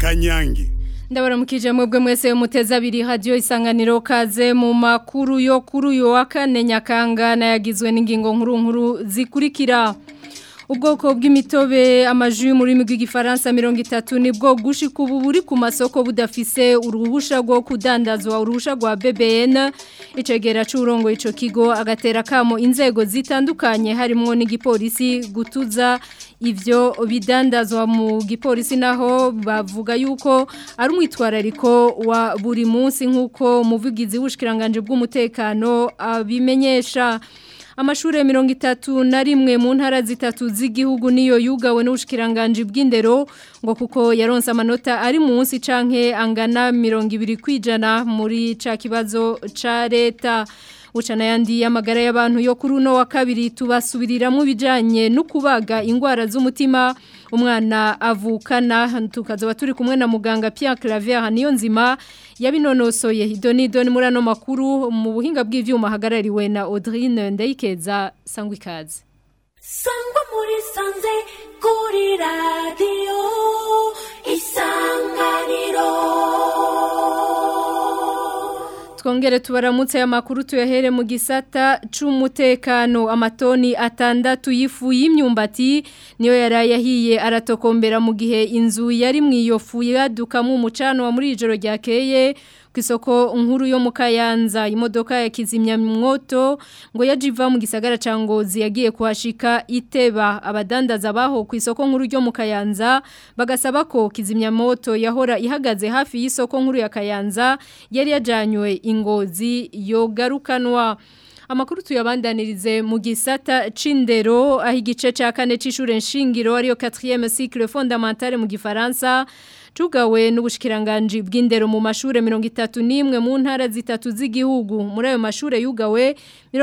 kanyange. Ndabaramukije mwebwe mwese muteza abiri radio isanganiro kaze mu makuru yo kuri uyu wa kane Nyakanga yagizwe n'ingingo nkuru zikurikira. Ubwoko bw'imitobe amaju muri rurimi rw'igifaransa 30 nibwo gushika ubu buri ku masoko budafise uruhusha rwo kudandazwa uruhusha rwa BBN icegera c'urongo ico kigo agatera kamo inzego zitandukanye harimo n'igipolisi gutuza ivyo bidandazwa mu gipolisi naho bavuga yuko ari umwitwarariko wa buri munsi nkuko umuvugizi w'ubushikiranganje bw'umutekano abimenyesha. Amashure 31 mu ntara zitatu z'igihugu niyo yugawe n'ubushikiranganje bw'indero ngo kuko yaronse amanota ari munsi canke angana 20 kwijana muri ca kibazo ca leta. Ucana yandi y'amagara y'abantu yo kuri uno wa kabiri tubasubiriramwe bijanye no kubaga ingwara z'umutima umwana avukana tukazoba turi kumwe na muganga Pierre Claver Haniyonzima yabinonosoye idoni muri ano makuru mu buhinga bw'ivyuma hagarariwe na Audrine Ndayikeza Sangwikaze. Sangwa muri sanze kuri radio Isanganiro. Twongere tubaramutse ya makuru tuyahere mu gisata c'umutekano amatoni 6 yifu y'imyumbati niyo yarayahiye aratokombera mu gihe inzu yari mwiyofu yadukamo umucano wa muri ijoro ryakeye kwisoko nkuru yo mu Kayanza imodoka ya kizimyamwoto ngo yajiva mu gisagara ca Ngozi yagiye kuhashika iteba abadandaza baho kwisoko nkuru yo mu Kayanza bagasaba ko kizimyamoto yahora ihagaze hafi y'isoko nkuru ya Kayanza yari yajanywe Ingozi yogarukanwa. Amakuru tuyabandanirize mu gisata c'indero aho igice ca kane c'ishure nshingiro ariyo 4e cycle fondamental mu gifaransa tugawe n'ubushikiranganje bw'indero mu mashure 31 mu ntara zitatu z'igihugu muri ayo mashure yugawe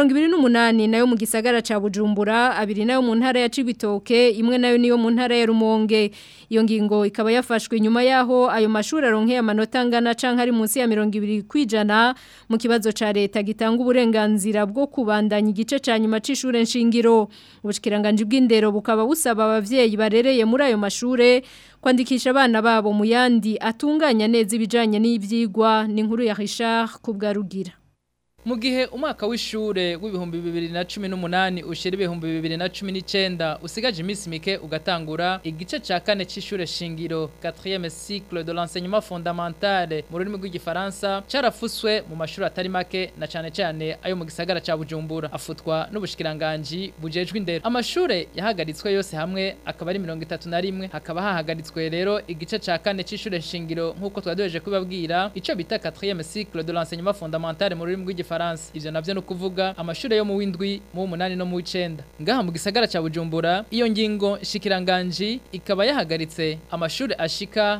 28 nayo mu gisagara ca Bujumbura abiri nayo mu ntara ya Cibitoke imwe nayo niyo mu ntara ya Rumonge iyo ngingo ikaba yafashwe nyuma yaho ayo mashure aronkeye amanota angana canke ari munsi ya 20 kwijana mu kibazo ca leta gitanga uburenganzira bwo kubandanya igice ca nyuma c'ishure nshingiro ubushikiranganje bw'indero bukaba busaba abavyeyi barereye muri ayo mashure kwandikisha abana babo mu yandi atunganya neza ibijanye n'ivyigwa n'inkuru ya Richard Kubgarugira. Mu gihe umwaka w'ishure w'ibihumbi 2018 ushira ibihumbi 2019 usigaje iminsi mike ugatangura igice ca kane c'ishure shingiro 4e cycle de l'enseignement fondamental mu rurimi rw'igifaransa carafuswe mu mashuri atari make na cane ayo mu gisagara ca Bujumbura afutwa n'ubushikiranganje bujejwe indero. Amashure yahagaritswe yose hamwe akaba ari 31 hakaba hahagaritswe rero igice ca kane c'ishure shingiro nkuko twadojeje kubabwira ico bita 4e cycle de l'enseignement fondamental mu rurimi rw'igifaransa. Ivyo navyo no kuvuga amashure yo mu windwi mu 8 no mu 9 ngaha mu gisagara ca Bujumbura iyo ngingo shikiranganje ikaba yahagaritse amashure ashika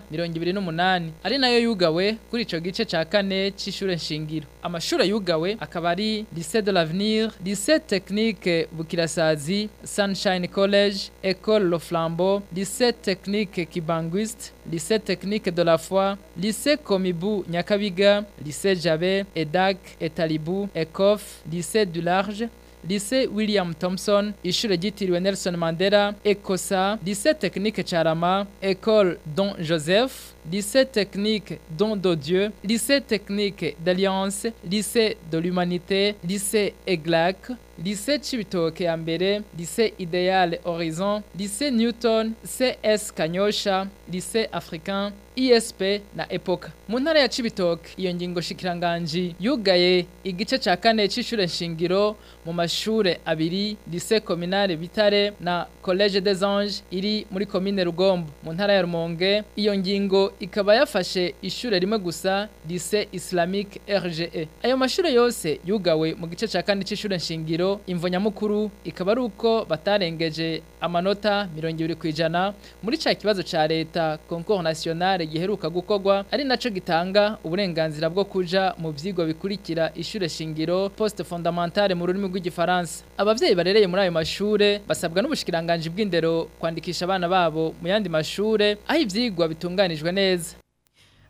28 ari nayo yugawe kuri ico gice ca kane c'ishure nshingiro. Amashure yugawe akaba ari Lycée de l'Avenir, Lycée Technique Bukirasazi, Sunshine College, École Le Flambeau, Lycée Technique Kibanguiste, Lycée Technique de la Foi, Lycée Komibu Nyakabiga, Lycée Jabe, Edak, Etalibu, Ekof, Lycée du Large, Lycée William Thompson, ishure ryitiriwe Nelson Mandela, Ekosa, Lycée Technique Charama, École Don Joseph, Lycée Technique Don Dodieu, Lycée Technique d'Alliance, Lycée de l'Humanité, Lycée Eglac, Lycée Cibitoke ya mbere, Lycée Idéal Horizon, Lycée Newton, CS Kanyosha, Lycée Africain, ISP na Epoka. Mu ntara ya Cibitoke iyo ngingo shikiranganje yugaye igice ca kane c'ishure nshingiro mu mashure abiri Lycée Communal Bitare na Collège des Anges iri muri commune Rugombo. Mu ntara ya Rumonge iyo ngingo ikaba yafashe ishure rimwe gusa Lycée Islamique RGE. Ayo mashure yose yugawe mu gice ca kane c'ishure nshingiro imvo nyamukuru ikaba ari uko batarengeje amanota 20 kwijana muri ca kibazo ca leta concours national giheruka gukogwa ari naco gitanga uburenganzira bwo kuja mu vyigwa bikurikira ishure shingiro poste fondamentale mu rurimi rw'igifaransa. Abavyeyi barereye muri ayo mashure basabwa n'ubushikiranganje bw'indero kwandikisha abana babo mu yandi mashure aho ivyigwa bitunganijwe neza.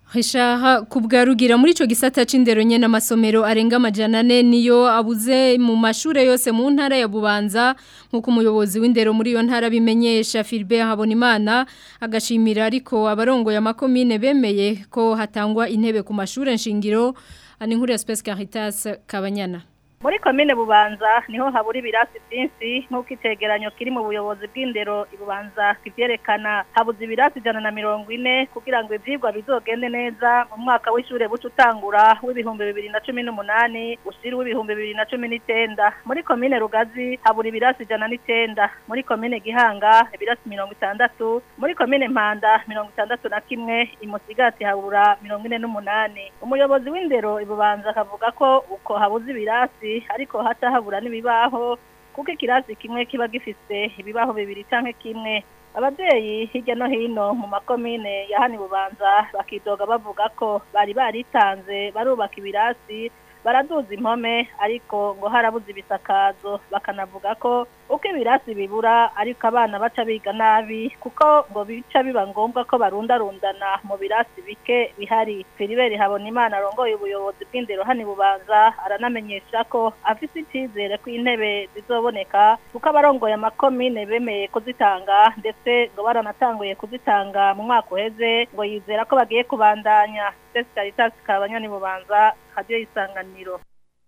Rishaha kubgarugira muri ico gisata c'indero nyene amasomero arenga amajana 4 niyo abuze mu mashure yose mu ntara ya Bubanza nkuko umuyobozi w'indero muri iyo ntara bimenyesha Philbert Habonimana agashimira ariko abarongo ya makomine bemeye ko hatangwa intebe ku mashure nshingiro ani nkuru ya Space Caritas Kabanyana. Muri komine Bubanza niho haburi birasi byinshi nkuko itegeranyo kiri mu buyobozi bw'indero ibubanza kivyerekana habuze ibirasi 140 kugira ngo ivyigwa bizogende neza mu mwaka w'ishure bucutangura w'ibihumbi 2018 ushiri w'ibihumbi 2019 muri komine Rugazi haburi ibirasi 109 muri komine Gihanga ibirasi 60 muri komine Mpanda 61 imusigati habura 48 umuyobozi w'indero ibubanza akavuga ko uko habuze ibirasi ariko hata habura n'ibibaho kuko ikirasi kimwe kiba gifise ibibaho bibiri canke kimwe abavyeyi hirya no hino mu makomine ya hani Bubanza bakidoga bavuga ko bari baritanze barubaka ibirasi baraduza impome ariko ngo harabuze ibisakazo bakanavuga ko uko ibirasi bibura ariko abana baca biga nabi kuko ngo bica biba ngombwa ko barundarundana mu birasi bike bihari. Philbert Habonimana arongoye ubuyobozi bw'indero hani Bubanza aranamenyesha ko afise icizere ko intebe zizoboneka kuko abarongoye amakomine bemeye kuzitanga ndetse ngo baranatanguye kuzitanga mu mwaka uheze ngo yizera ko bagiye kubandanya. Caritas Kabanyani Bubanza Radio Isanganiro.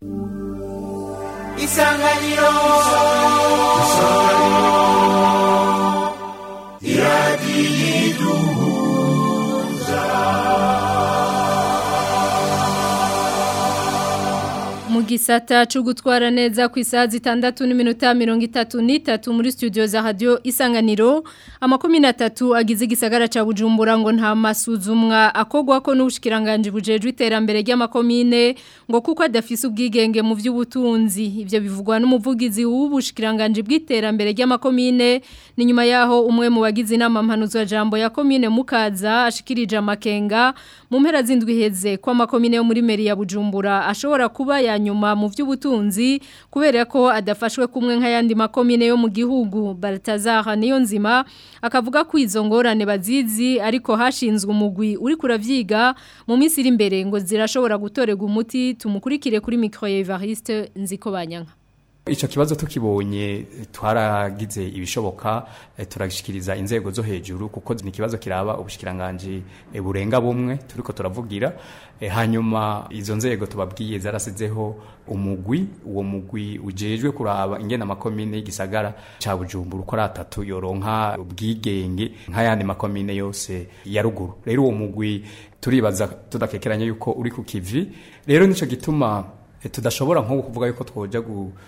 Isanganiro mu gisata cyo gutwara neza ku isaha 6:33 muri studio za Radio Isanganiro amakomine 3 agize igisagara ca Bujumbura ngo nta masuzumwa akogwa ko n'ubushikiranganje bujejwe iterambere ry'amakomine ngo kuko adafise ubwigenge mu vy'ubutunzi ivyo bivugwa n'umuvugizi w'ubushikiranganje bw'iterambere ry'amakomine ni nyuma yaho umwe mu bagize inama mpanuzo jambo ya komine Mukaza ashikirije amakenga mu mpera zindwi heze kwa makomine yo muri meri ya Bujumbura ashobora kuba nyuma mu vy'ubutunzi kubera ko adafashwe kumwe nk'ayandi makomine yo mu gihugu. Baltazar Niyonzima akavuga ko izo ngorane bazizi ariko hashinzwe umugwi uri kuravyiga mu minsi iri imbere ngo zirashobora gutorega umuti. Tumukurikire kuri micro ya Evariste Nzikobanyanka. Ico kibazo tukibonye twaragize ibishoboka turagishikiriza inzego zo hejuru kuko ni kibazo kiraba ubushikiranganje burenga bumwe turiko turavugira hanyuma izo nzego tubabwiye zarasizeho umugwi uwo mugwi ujejwe kuraba ingena makomine y'igisagara ca Bujumbura uko ratatu yoronka ubwigenge nk'ayandi makomine yose ya ruguru. Rero uwo mugwi turibaza tudakekeranya yuko uri ku kivi, rero nico gituma tudashobora nko kuvuga yuko twoja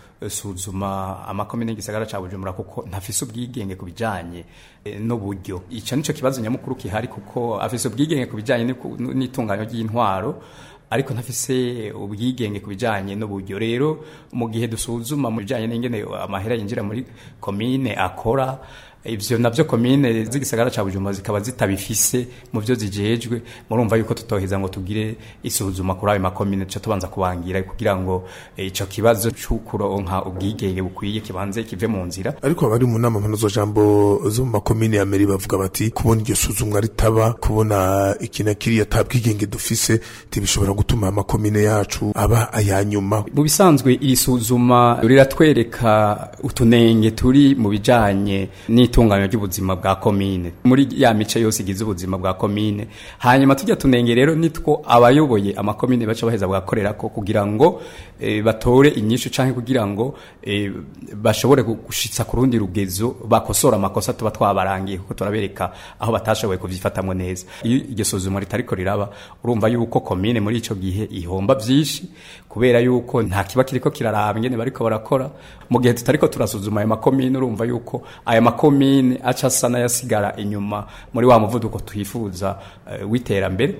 gusuzuma amakomine y'igisagara ca Bujumbura kuko ntafise ubwigenge kubijanye no buryo. Ico nico kibazo nyamukuru kihari kuko afise ubwigenge kubijanye n'itunganyo ry'intwaro ariko ntafise ubwigenge kubijanye no buryo. Rero mu gihe dusuzuma mu bijanye n'ingene amahera yinjira muri komine akora ivyo navyo komine z'igisagara ca Bujumbura zikaba zitabifise mu byo zijejwe, murumva yuko tutoheza ngo tugire isuzuma kuri ayo makomine cyo tubanza kubangira kugira ngo ico kibazo cy'ukuronka ubwigenge bukwiye kibanze kive mu nzira. Ariko abari mu nama mpanuzo jambo zo mu makomine ya meri bavuga bati kubona iryo suzumwa ritaba, kubona ikina kiriya tabwigenge dufise tibishobora gutuma amakomine yacu aba ayanyuma. Mu bisanzwe iri suzuma riratwereka utunenge turi mu bijanye itunganya ry'ubuzima bwa komine muri ya mice yose igize ubuzima bwa komine. Hanyuma tujya tunenge rero nitwo abayoboye amakomine baca baheza bagakorera ko kugira ngo batore inyishu canke kugira ngo bashobore gushitsa ku rundi rugezo bakosora amakosa tuba twabarangiye kuko turabereka aho batashoboye kuvyifatamwe neza. Iyo iryo suzuma ritariko riraba urumva yuko komine muri ico gihe ihomba vyinshi kubera yuko nta kiba kiriko kiraraba ingene bariko barakora. Mu gihe tutariko turasuzuma ayo makomine urumva yuko aya makomine aca sana yasigara inyuma muri wa muvuduko twifuza w'iterambere.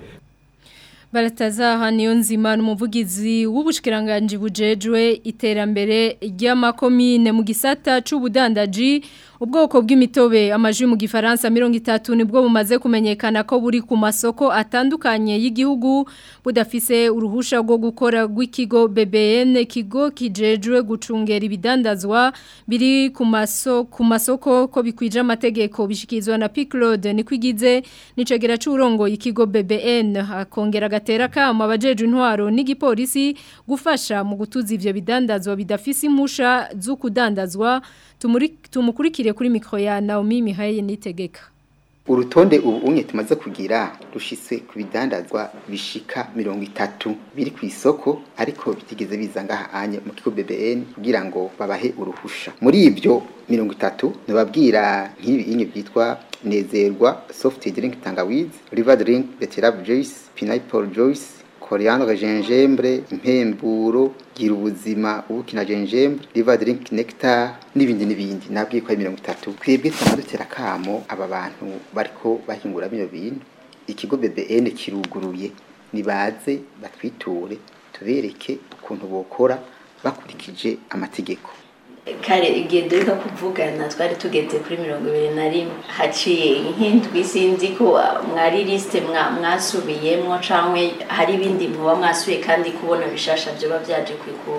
Balatazaha Niyonzima n'umuvugizi w'ubushikiranganje bujejwe iterambere ry'amakomine mu gisata c'ubudandaji. Ubwoko bw'imitobe amajwi mu gifaransa 30 nibwo bumaze kumenyekana ko buri ku masoko atandukanye y'igihugu budafise uruhusha rwo gukora rw'ikigo BBN kigo kijejwe gucungera ibidandazwa biri ku masoko ko bikwije amategeko bishikizwa na Piclode nikwigize nicegera c'urongo ikigo BBN akongera gatera kama abajeje intwaro n'igipolisi gufasha mu gutuza ivyo bidandazwa bidafise impusha zo kudandazwa tumukurikire kuri mikro ya Naomi Mihaye nitegeka. Urutonde ubu unye tumaze kugira rushitse ku bidandazwa bishika 30 biri ku isoko ariko bitigeze bizanga anye mu kigo BBN kugira ngo babahe uruhusha. Muri ivyo 30 nababwira nk'ibi inye byitwa Nezerwa soft drink tangawizi, River drink betterave juice, pineapple juice, coriandre gingembre, impemburo, gira ubuzima ubukina gingembre, River drink nectar n'ibindi nabwiye ko 30. Twebwe twamadutera kamo aba bantu bariko bahingura bino bintu ikigo BBN kiruguruye nibaze batwiture tubereke ukuntu bokora bakurikije amategeko. Kare igendo reka kuvugana twari tugeze kuri 21 haciye nk'indwi sinzi ko mwari liste mwasubiyemwo cankwe hari ibindi muba mwasubiye kandi kubona bishasha byo bavyaje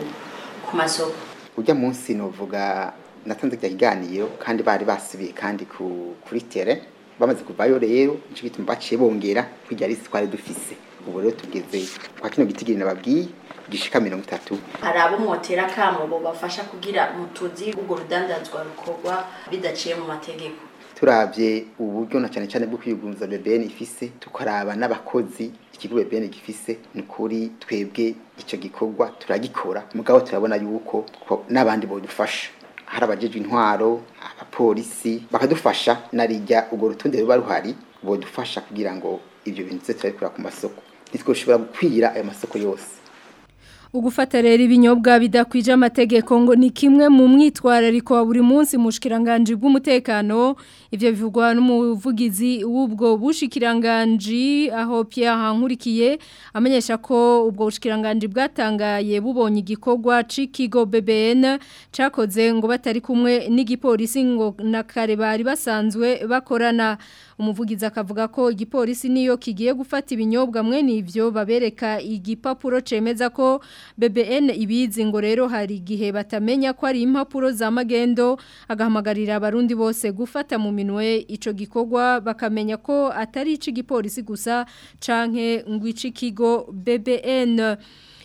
ku masoko. Ujya munsi novuga natanze ikiganiro kandi bari basubiye kandi kuri terrain bamaze kuvayo rero ico bituma baciye bongera kujya liste twari dufise. Ubu rero tugeze kwa kino gitigiri nababwiye gishika 30. Hari abo mwotera kamo bo bafasha kugira mutuzi ubwo rudandazwa rukorwa bidaciye mu mategeko. Turavye uburyo na cyane bwo kwiyugunza BBN ifise tukaraba n'abakozi ikigo BBN gifise nukuri twebwe ico gikorwa turagikora mugabo turabona yuko n'abandi bo dufasha hari abajeje intwaro abapolisi bakadufasha narijya ubwo rutonde ruba ruhari bo dufasha kugira ngo ivyo bintu tse turabikora ku masoko nitwoshobora gukwira ayo masoko yose. Ugufata rero ibinyobwa bidakwije amategeko ngo ni kimwe mu mwitwarariko wa buri munsi mushikiranganje bw'umutekano ivyo bivugwa n'umuvugizi w'ubwo bushikiranganje aho Pierre Hankurikiye amenyesha ko ubwo bushikiranganje bwatangaye bubonye igikorwa c'ikigo BBN cakoze ngo batari kumwe n'igipolisi ngo nakare bari basanzwe bakorana. Umuvugizi akavuga ko igipolisi niyo kigiye gufata ibinyobwa mwe nivyo babereka igipapuro cemeza ko BBN ibizi ngo rero hari igihe batamenya ko ari impapuro za magendo agahamagarira abarundi bose gufata mu minwe ico gikorwa bakamenya ko atari igipolisi gusa canke ngo ikigo BBN.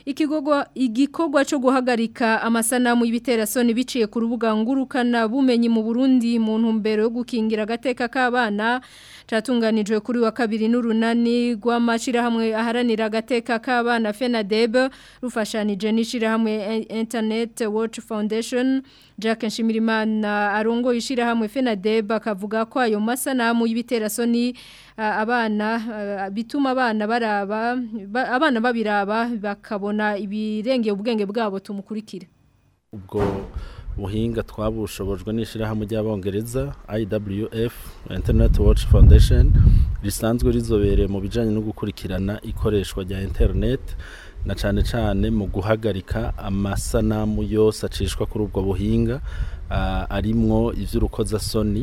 Igikorwa cyo guhagarika amasanamu y'ibiterasoni biciye ku rubuga ngurukana bumenyi mu Burundi mu ntumbero yo gukingira agateka k'abana catunganijwe kuri wa kabiri n'urunani rw'amashirahamwe aharanira agateka k'abana FENADEB rufashanije n'ishirahamwe Internet Watch Foundation. Jack Nshimirimana arongo ishirahamwe FENADEB akavuga ko ayo masanamu y'ibiterasoni bituma abana babiraba bakabona ibirengeye ubwenge bwabo tumukurikire. Ubwo buhinga twabushobojwe n'ishirahamwe ry'abongereza IWF Internet Watch Foundation risanzwe rizobereye mu bijanye no gukurikirana ikoreshwa rya internet na cane mu guhagarika amasanamu yose acishwa kuri ubwo buhinga arimwo ivy'urukozasoni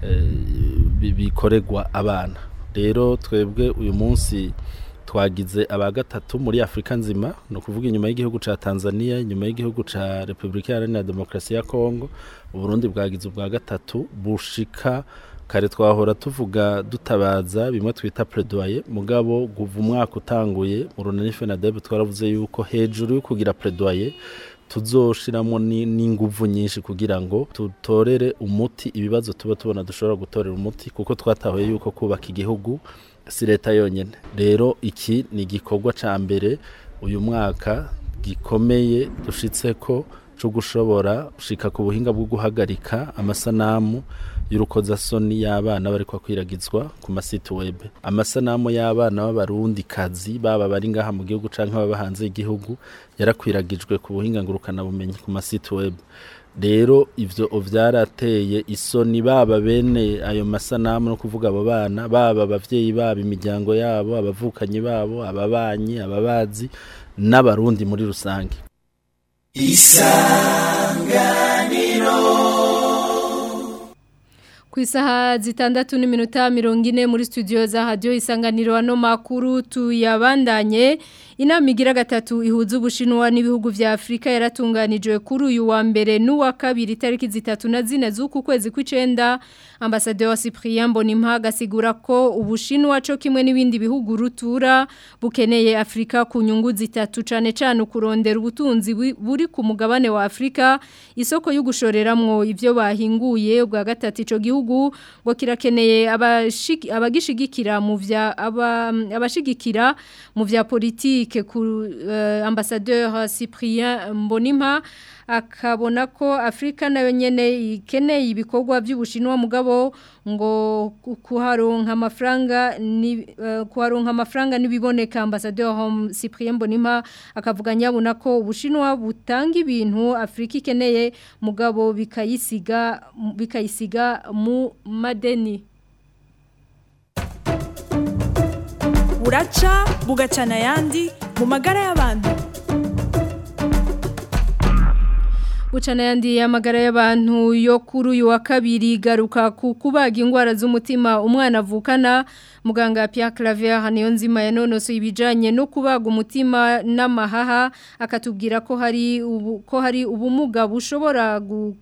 bikoregwa abana. Rero twebwe uyu munsi twagize abagatatu muri Afrika nzima no kuvuga inyuma y'igihugu ca Tanzania inyuma y'igihugu ca Republika Iharanira Demokarasi ya Kongo Uburundi bwagize ubwa gatatu bushika kare twahora tuvuga dutabaza bimwe twita plaidoyer mugabo guva umwaka utanguye mu runani FENADEB twaravuze yuko hejuru yo kugira plaidoyer tuzoshiramo n'inguvu nyinshi kugira ngo tutorere umuti ibibazo tuba tubona dushobora gutorera umuti kuko twatahuye yuko kubaka igihugu si leta yonyene. Rero iki ni igikorwa ca mbere uyu mwaka gikomeye dushitse ko cyo gushobora gushika ku buhinga bwo guhagarika amasanamu y'urukozasoni y'abana bari kwiragizwa ku masite web. Amasanamu y'abana b'abarundi kazi baba bari ngaha mu gihugu canke baba hanze y'igihugu yarakwiragijwe ku buhinga ngurukana bumenyi ku masite web. Rero ivyo vyarateye isoni baba bene ayo masanamu no kuvuga abo bana baba abavyeyi babo imiryango yabo abavukanyi babo ababanyi ababazi n'abarundi muri rusange. Isanganiro Ku isaha zitandatu n'iminota 40 muri studio za radio Isanganiro ano makuru tuyabandanye. Inama igira gatatu ihuza Ubushinwa n'ibihugu vya Afrika yaratunganijwe kuri uyu wa mbere n'uwa kabiri tariki 3 na 4 z'uku kwezi kw'icenda. Ambassadeur Cyprien Mbonimpa gasigura ko Ubushinwa cyo kimwe n'ibindi bihugu rutura bukeneye Afrika ku nyungu zitatu cane cane kurondera ubutunzi buri ku mugabane wa Afrika, isoko y'ugushoreramwo ivyo bahinguye ubwa gatatu ico gihugu ngo kirakeneye abagishigikira mu vya abashigikira mu vya politike ku ambassadeur Cyprien Mbonimpa akabona ko Afrika nayo nyene ikeneye ibikorwa by'Ubushinwa mugabo ngo kuharonka amafaranga nibiboneka. Ambassadeur Cyprien Mbonimpa akavuga nyabona ko Ubushinwa butanga ibintu Afrika ikeneye mugabo bikayisiga mu madeni. Buraca bugacana yandi mu magara y'abantu. Bucana yandi y'amagara y'abantu yo kuri uyu wa kabiri garuka ku kubaga ingwara z'umutima umwana avukana. Muganga Pierre Claver Niyonzima yanonosoye ibijanye no kubaga umutima n'amahaha akatubwira ko hari ubumuga bushobora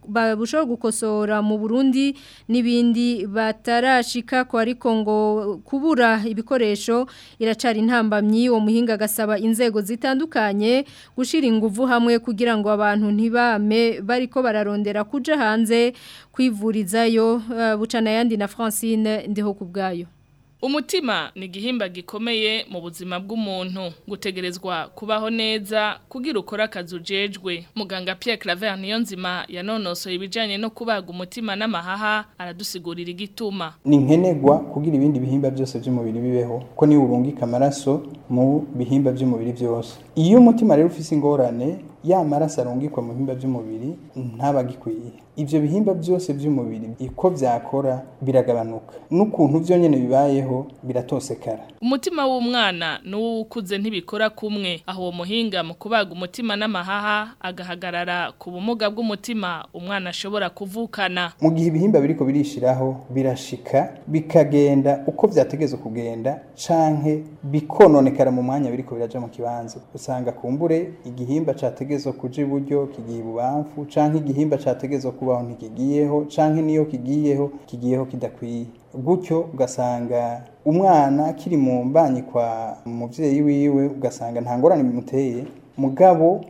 gukosora mu Burundi n'ibindi batarashika ko ariko ngo kubura ibikoresho iracari intambamyi. Uwo muhinga gasaba inzego zitandukanye gushira inguvu hamwe kugira ngo abantu ntibame bariko bararondera kuja hanze kwivurizayo. Bucana yandi na Francine ndiho kubgayo. Umutima ni igihimba gikomeye mu buzima bw'umuntu, gutegerezwa kubaho neza kugira ukora akazi ujejwe. Muganga Pierre Claver Niyonzima yanonosoye ibijanye no kubaga umutima n'amahaha aradusigurira igituma. Ni nkenegwa kugira ibindi bihimba byose by'umubiri bibeho ko ni urungika amaraso mu bihimba by'umubiri byose. Iyo umutima rero ufise ingorane ya maraso arungikwa mu bihimba by'umubiri ntabagikwiye. Ivyo bihimba byose by'umubiri iko byakora biragabanuka n'ukuntu byo nyene bibayeho biratosekara. Umutima w'umwana n'uwukuze ntibikora kumwe, aho uwo muhinga mu kubaga umutima n'amahaha agahagarara ku bumuga bw'umutima umwana ashobora kuvukana. Mu gihe ibihimba biriko birishiraho birashika bikagenda uko vyategezwe kugenda canke bikononekara mu mwanya biriko biraja mu kibanza. Usanga kumbure igihimba categezwe kuja iburyo kigiye ibubamfu canke igihimba categezwe kubaho ntikigiyeho canke niyo kigiyeho kidakwiye. Gutyo ugasanga umwana kiri mu mbanyi kwa muvyeyi wiwe ugasanga nta ngorane bimuteye mugabo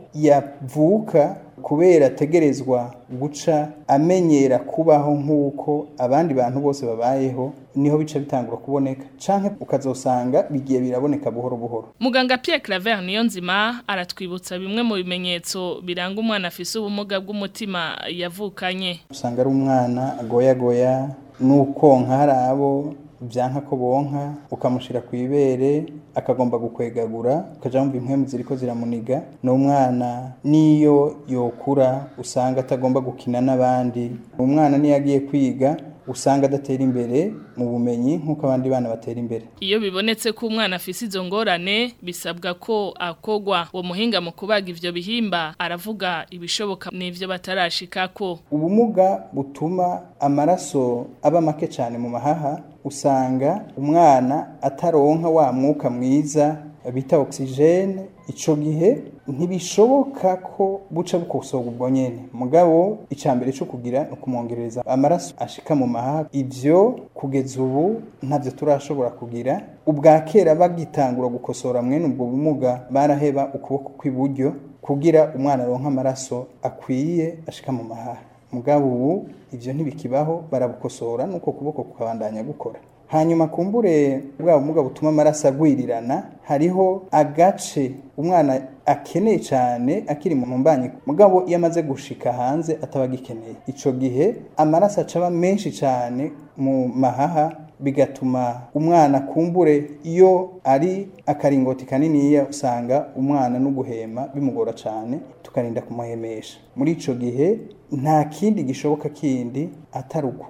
yavuka kubera ategerezwa guca amenyera kubaho nk'uko abandi bantu bose babayeho niho bica bitangura kuboneka canke ukazosanga bigiye biraboneka buhoro buhoro. Muganga Pierre Claver Niyonzima aratwibutsa bimwe mu bimenyetso biranga umwana afise ubumuga bw'umutima yavukanye. Usanga ari umwana agoyagoya nukonka harabo byanka ko bonka ukamushira kwibere akagomba gukwegagura ukaja mu impwemu ziriko ziramuniga. No mwana niyo yokura usanga atagomba gukina n'abandi. Umwana ni yagiye kwiga usanga adatera imbere mu bumenyi nkuko abandi bana batera imbere. Iyo bibonetse ko umwana afise izo ngorane bisabwa ko akogwa. Uwo muhinga mu kubaga ivyo bihimba aravuga ibishoboka n'ivyo batarashikako. Ubumuga butuma amaraso aba make cyane mu mahaha, usanga umwana ataronka wa mwuka mwiza bita oxygene. Ico gihe ntibishoboka ko buca bukosoga ubwo nyene mugabo icambere cyo kugira ukumwongereza amaraso ashika mu mahaha. Ivyo kugeza ubu ntavyo turashobora kugira. Ubwa kera bagitangura gukosora mwene ubwo bumuga baraheba ukuboko kw'iburyo kugira umwana aronka amaraso akwiye ashika mu mahaha. Mugabo ubu ivyo ntibikibaho, barabukosora nuko kuboko kukabandanya gukora. Hanyuma kumbure bwa bumuga butuma amaraso agwirirana, hariho agace umwana akeneye cyane akiri mu mbanyi mugabo iyo amaze gushika hanze atabagikeneye. Ico gihe amaraso acaba menshi cyane mu mahaha bigatuma umwana kumbure iyo ari akaringoti kaniniya usanga umwana no guhema bimugora cyane tukarinda kumuhemesha. Muri ico gihe nta kindi gishoboka kindi ataruku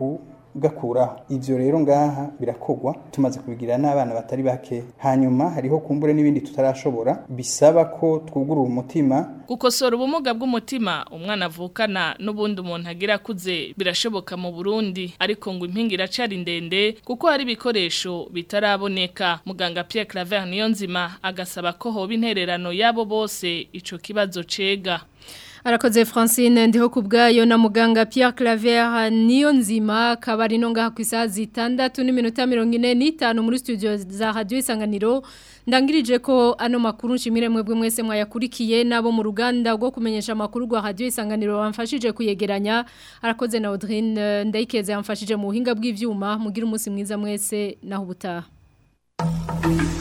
gakuraho ivyo rero ngaha birakogwa tumaze kubigira n'abana batari bake hanyuma hariho kumbure n'ibindi tutarashobora bisaba ko twugurura umutima gukosora ubumuga bw'umutima umwana avukana n'ubundi umuntu agira kuze birashoboka mu Burundi ariko ngo impingira cari ndende kuko hari ibikoresho bitaraboneka muganga Pierre Claver Niyonzima agasaba ko hoba intererano yabo bose ico kibazo cega Arakoze Francine ndiho kubgayo na muganga Pierre Claver Niyonzima kabari no ngaha kwisazi 6:45 muri studio za Radio Isanganiro ndangirije ko ano makuru nshimire mwebwe mwese mwayakurikiye nabo mu ruganda rwo kumenyesha makuru rwa Radio Isanganiro bamfashije kuyegeranya arakoze na Audrine Ndayikeze yamfashije mu buhinga bw'ivyuma mugira umunsi mwiza mwese naho ubutaha